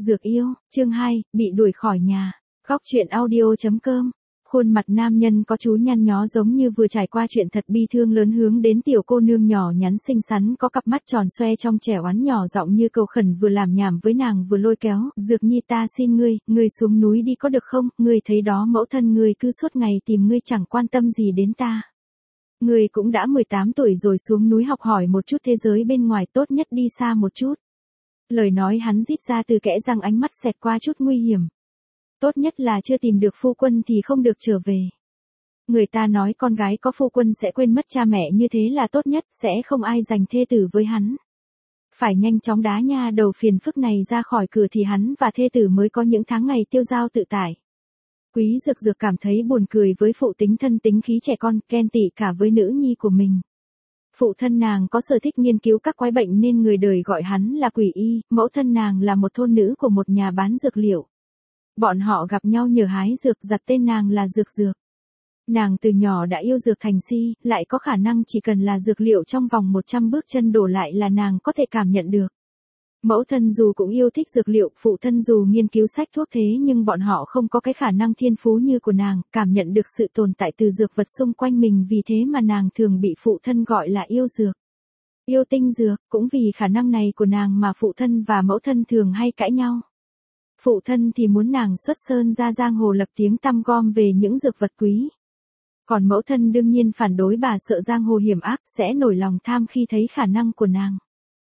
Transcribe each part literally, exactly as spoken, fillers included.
Dược yêu, chương hai, bị đuổi khỏi nhà. Góc truyện audio chấm com. Khuôn mặt nam nhân có chú nhăn nhó giống như vừa trải qua chuyện thật bi thương lớn hướng đến tiểu cô nương nhỏ nhắn xinh xắn có cặp mắt tròn xoe trong trẻ oán nhỏ giọng như cầu khẩn vừa làm nhảm với nàng vừa lôi kéo. Dược nhi ta xin ngươi, ngươi xuống núi đi có được không, ngươi thấy đó mẫu thân ngươi cứ suốt ngày tìm ngươi chẳng quan tâm gì đến ta. Ngươi cũng đã mười tám tuổi rồi, xuống núi học hỏi một chút thế giới bên ngoài, tốt nhất đi xa một chút. Lời nói hắn rít ra từ kẽ răng, ánh mắt xẹt qua chút nguy hiểm. Tốt nhất là chưa tìm được phu quân thì không được trở về. Người ta nói con gái có phu quân sẽ quên mất cha mẹ, như thế là tốt nhất, sẽ không ai giành thê tử với hắn. Phải nhanh chóng đá nha đầu phiền phức này ra khỏi cửa thì hắn và thê tử mới có những tháng ngày tiêu dao tự tại. Quý Dược Dược cảm thấy buồn cười với phụ tính thân tính khí trẻ con, ghen tị cả với nữ nhi của mình. Phụ thân nàng có sở thích nghiên cứu các quái bệnh nên người đời gọi hắn là Quỷ Y, mẫu thân nàng là một thôn nữ của một nhà bán dược liệu. Bọn họ gặp nhau nhờ hái dược, giật tên nàng là Dược Dược. Nàng từ nhỏ đã yêu dược thành si, lại có khả năng chỉ cần là dược liệu trong vòng một trăm bước chân đổ lại là nàng có thể cảm nhận được. Mẫu thân dù cũng yêu thích dược liệu, phụ thân dù nghiên cứu sách thuốc, thế nhưng bọn họ không có cái khả năng thiên phú như của nàng, cảm nhận được sự tồn tại từ dược vật xung quanh mình, vì thế mà nàng thường bị phụ thân gọi là yêu dược. Yêu tinh dược, cũng vì khả năng này của nàng mà phụ thân và mẫu thân thường hay cãi nhau. Phụ thân thì muốn nàng xuất sơn ra giang hồ lập tiếng tăm gom về những dược vật quý. Còn mẫu thân đương nhiên phản đối, bà sợ giang hồ hiểm ác, sẽ nổi lòng tham khi thấy khả năng của nàng.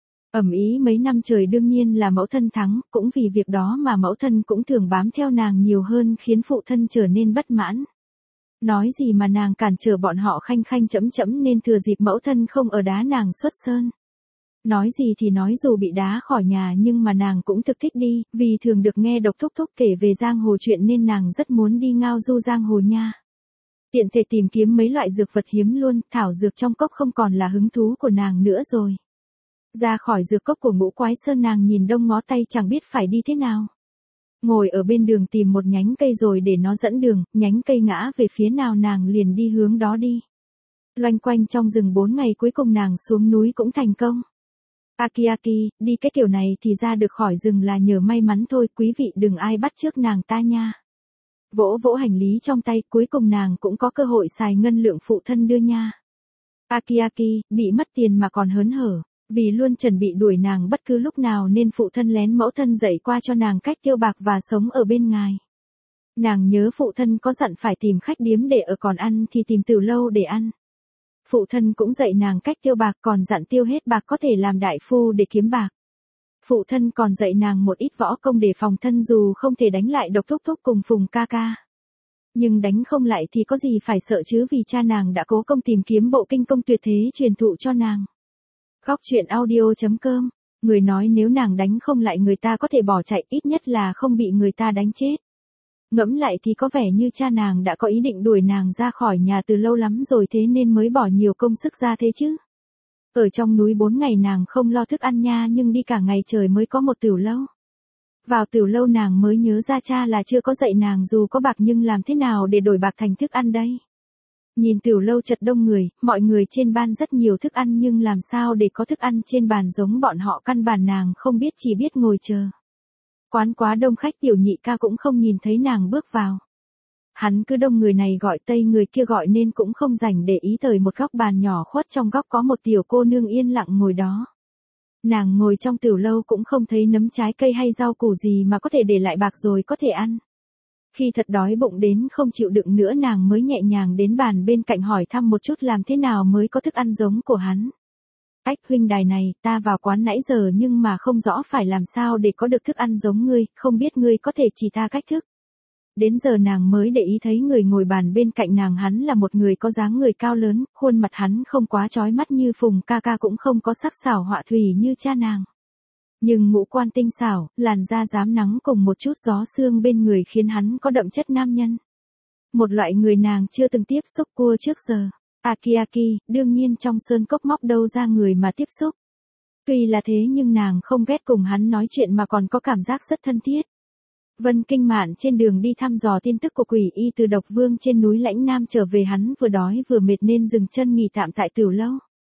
Ầm ĩ mấy năm trời đương nhiên là mẫu thân thắng, cũng vì việc đó mà mẫu thân cũng thường bám theo nàng nhiều hơn, khiến phụ thân trở nên bất mãn. Nói gì mà nàng cản trở bọn họ khanh khanh chẫm chẫm, nên thừa dịp mẫu thân không ở đá nàng xuất sơn. Nói gì thì nói, dù bị đá khỏi nhà nhưng mà nàng cũng thực thích đi, vì thường được nghe Độc Thúc Thúc kể về giang hồ chuyện nên nàng rất muốn đi ngao du giang hồ nha. Tiện thể tìm kiếm mấy loại dược vật hiếm luôn, thảo dược trong cốc không còn là hứng thú của nàng nữa rồi. Ra khỏi dược cốc của Ngũ Quái Sơn, nàng nhìn đông ngó tay chẳng biết phải đi thế nào. Ngồi ở bên đường tìm một nhánh cây rồi để nó dẫn đường, nhánh cây ngã về phía nào nàng liền đi hướng đó đi. Loanh quanh trong rừng bốn ngày cuối cùng nàng xuống núi cũng thành công. Aki Aki, đi cái kiểu này thì ra được khỏi rừng là nhờ may mắn thôi, quý vị đừng ai bắt chước nàng ta nha. Vỗ vỗ hành lý trong tay, cuối cùng nàng cũng có cơ hội xài ngân lượng phụ thân đưa nha. Aki Aki, bị mất tiền mà còn hớn hở. Vì luôn chuẩn bị đuổi nàng bất cứ lúc nào nên phụ thân lén mẫu thân dạy qua cho nàng cách tiêu bạc và sống ở bên ngoài. Nàng nhớ phụ thân có dặn phải tìm khách điếm để ở, còn ăn thì tìm tiểu lâu để ăn. Phụ thân cũng dạy nàng cách tiêu bạc, còn dặn tiêu hết bạc có thể làm đại phu để kiếm bạc. Phụ thân còn dạy nàng một ít võ công để phòng thân, dù không thể đánh lại Độc Thúc Thúc cùng Phùng ca ca. Nhưng đánh không lại thì có gì phải sợ chứ, vì cha nàng đã cố công tìm kiếm bộ kinh công tuyệt thế truyền thụ cho nàng. Góc truyện audio chấm com. Người nói nếu nàng đánh không lại người ta có thể bỏ chạy, ít nhất là không bị người ta đánh chết. Ngẫm lại thì có vẻ như cha nàng đã có ý định đuổi nàng ra khỏi nhà từ lâu lắm rồi, thế nên mới bỏ nhiều công sức ra thế chứ. Ở trong núi bốn ngày nàng không lo thức ăn nha, nhưng đi cả ngày trời mới có một tiểu lâu. Vào tiểu lâu nàng mới nhớ ra cha là chưa có dạy nàng dù có bạc nhưng làm thế nào để đổi bạc thành thức ăn đây. Nhìn tiểu lâu chật đông người, mọi người trên ban rất nhiều thức ăn nhưng làm sao để có thức ăn trên bàn giống bọn họ, căn bản nàng không biết, chỉ biết ngồi chờ. Quán quá đông khách, tiểu nhị ca cũng không nhìn thấy nàng bước vào. Hắn cứ đông người này gọi tây người kia gọi nên cũng không rảnh để ý tới một góc bàn nhỏ khuất trong góc có một tiểu cô nương yên lặng ngồi đó. Nàng ngồi trong tiểu lâu cũng không thấy nấm trái cây hay rau củ gì mà có thể để lại bạc rồi có thể ăn. Khi thật đói bụng đến không chịu đựng nữa, nàng mới nhẹ nhàng đến bàn bên cạnh hỏi thăm một chút làm thế nào mới có thức ăn giống của hắn. Ách huynh đài này, ta vào quán nãy giờ nhưng mà không rõ phải làm sao để có được thức ăn giống ngươi, không biết ngươi có thể chỉ ta cách thức. Đến giờ nàng mới để ý thấy người ngồi bàn bên cạnh nàng, hắn là một người có dáng người cao lớn, khuôn mặt hắn không quá chói mắt như Phùng ca ca, cũng không có sắc sảo họa thủy như cha nàng. Nhưng ngũ quan tinh xảo, làn da rám nắng cùng một chút gió sương bên người khiến hắn có đậm chất nam nhân. Một loại người nàng chưa từng tiếp xúc cua trước giờ. Aki Aki, đương nhiên trong sơn cốc móc đâu ra người mà tiếp xúc. Tuy là thế nhưng nàng không ghét cùng hắn nói chuyện mà còn có cảm giác rất thân thiết. Vân Kinh Mạn trên đường đi thăm dò tin tức của Quỷ Y từ Độc Vương trên núi Lãnh Nam trở về, hắn vừa đói vừa mệt nên dừng chân nghỉ tạm tại tiểu lâu.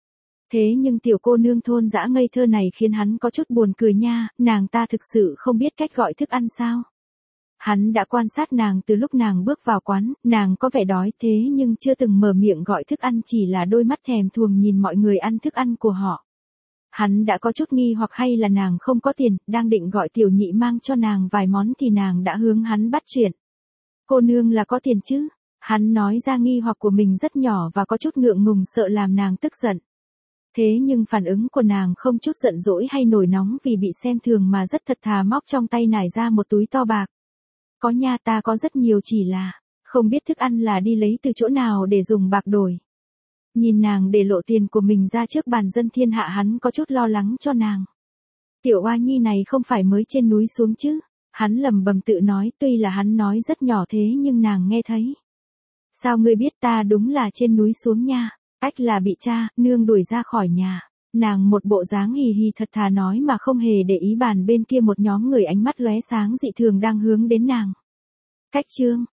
Thế nhưng tiểu cô nương thôn dã ngây thơ này khiến hắn có chút buồn cười nha, nàng ta thực sự không biết cách gọi thức ăn sao. Hắn đã quan sát nàng từ lúc nàng bước vào quán, nàng có vẻ đói thế nhưng chưa từng mở miệng gọi thức ăn, chỉ là đôi mắt thèm thuồng nhìn mọi người ăn thức ăn của họ. Hắn đã có chút nghi hoặc hay là nàng không có tiền, đang định gọi tiểu nhị mang cho nàng vài món thì nàng đã hướng hắn bắt chuyện. Cô nương là có tiền chứ? Hắn nói ra nghi hoặc của mình rất nhỏ và có chút ngượng ngùng sợ làm nàng tức giận. Thế nhưng phản ứng của nàng không chút giận dỗi hay nổi nóng vì bị xem thường mà rất thật thà móc trong tay nải ra một túi to bạc. Có nha, ta có rất nhiều, chỉ là không biết thức ăn là đi lấy từ chỗ nào để dùng bạc đổi. Nhìn nàng để lộ tiền của mình ra trước bàn dân thiên hạ, hắn có chút lo lắng cho nàng. Tiểu oa nhi này không phải mới trên núi xuống chứ? Hắn lẩm bẩm tự nói, tuy là hắn nói rất nhỏ thế nhưng nàng nghe thấy. Sao ngươi biết? Ta đúng là trên núi xuống nha. Ách là bị cha, nương đuổi ra khỏi nhà. Nàng một bộ dáng hì hì thật thà nói mà không hề để ý bàn bên kia một nhóm người ánh mắt lóe sáng dị thường đang hướng đến nàng. Cách chương